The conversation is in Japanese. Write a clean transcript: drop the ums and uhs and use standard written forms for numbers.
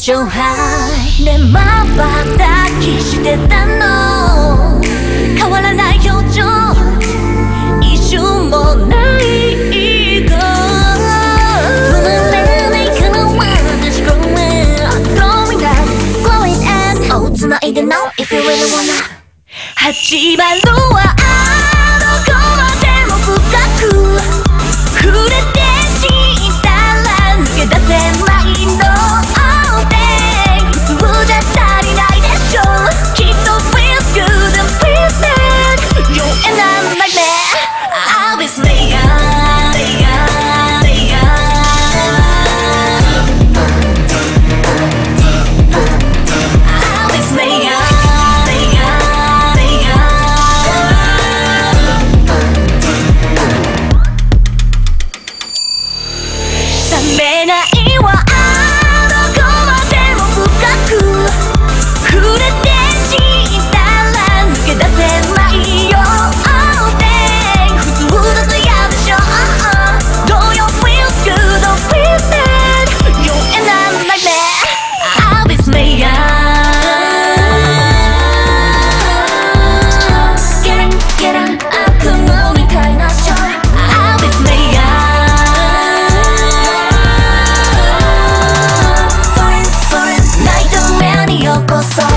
上海でまばたきしてたの変わらない表情一瞬もない繋いで Now if you really wanna 始まるはどこまでも深く触れて死んだら抜け出せないの普通じゃ足りないでしょきっと Feels good and feels bad You're in a nightmare I'll be slayer So